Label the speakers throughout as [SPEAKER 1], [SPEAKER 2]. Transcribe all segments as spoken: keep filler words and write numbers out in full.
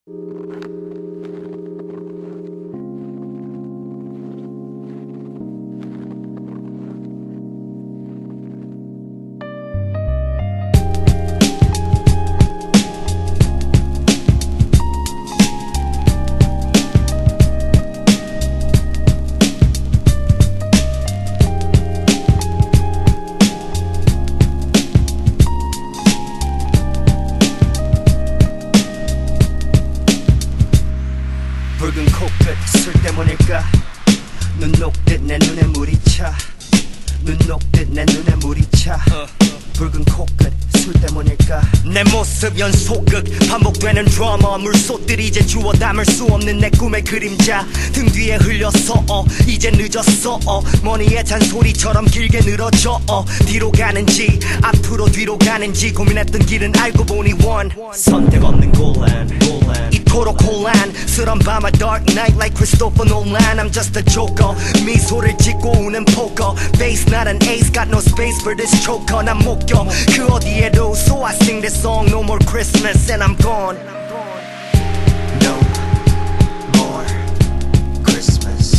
[SPEAKER 1] 붉은 코끝 술 때문일까? 눈 녹듯 내 눈에 물이 차. 눈 녹듯 내 눈에 물이 차. 붉은 코끝 술 때문일까? 내 모습 연속극 반복되는 드라마. 물소들 이제 주워 담을 수 없는 내 꿈의 그림자. 등 뒤에 흘렸어 어 이제 늦었어 어 머니의 잔소리처럼 길게 늘어져 어 뒤로 가는지 앞으로 뒤로 가는지 고민했던 길은 알고 보니 원 선택 없는 곤란 이토록 혼란스런 밤의 dark night like Christopher Nolan. I'm just a joker 미소를 짓고 우는 poker face not an ace got no space for this choker. 난 못 껴 그 어디에도 so I sing this song no more Christmas and I'm gone. No more Christmas.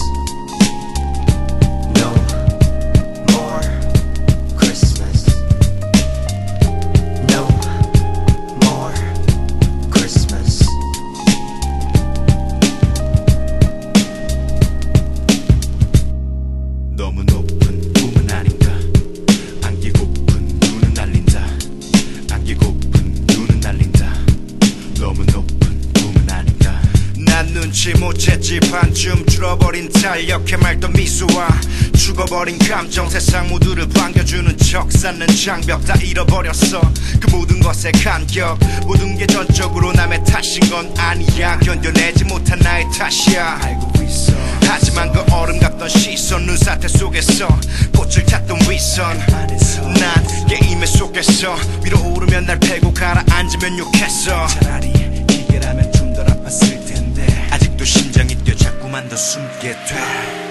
[SPEAKER 1] No more Christmas. No more Christmas.
[SPEAKER 2] 너무 높은 꿈은 아닌가. 안기고픈 눈은 날린다. 안기고픈 눈은 날린다. 너무 높은 꿈은 아닌가. 난 눈치 못 챘지. 반쯤 줄어버린 탄력해 맑던 미소와 죽어버린 감정. 세상 모두를 반겨주는 척 쌓는 장벽 다 잃어버렸어. 그 모든 것의 간격. 모든 게 전적으로 남의 탓인 건 아니야. 견뎌내지 못한 나의 탓이야. 알고 있어. 하지만 그 얼음 같던 시선 눈사태 속에서 꽃을 탔던 위선. 난 게임의 속에서 위로 오르면 날 패고 가라앉으면 욕했어. 차라리 기계라면 좀 덜 아팠을 텐데 아직도 심장이 뛰어 자꾸만 더 숨게 돼.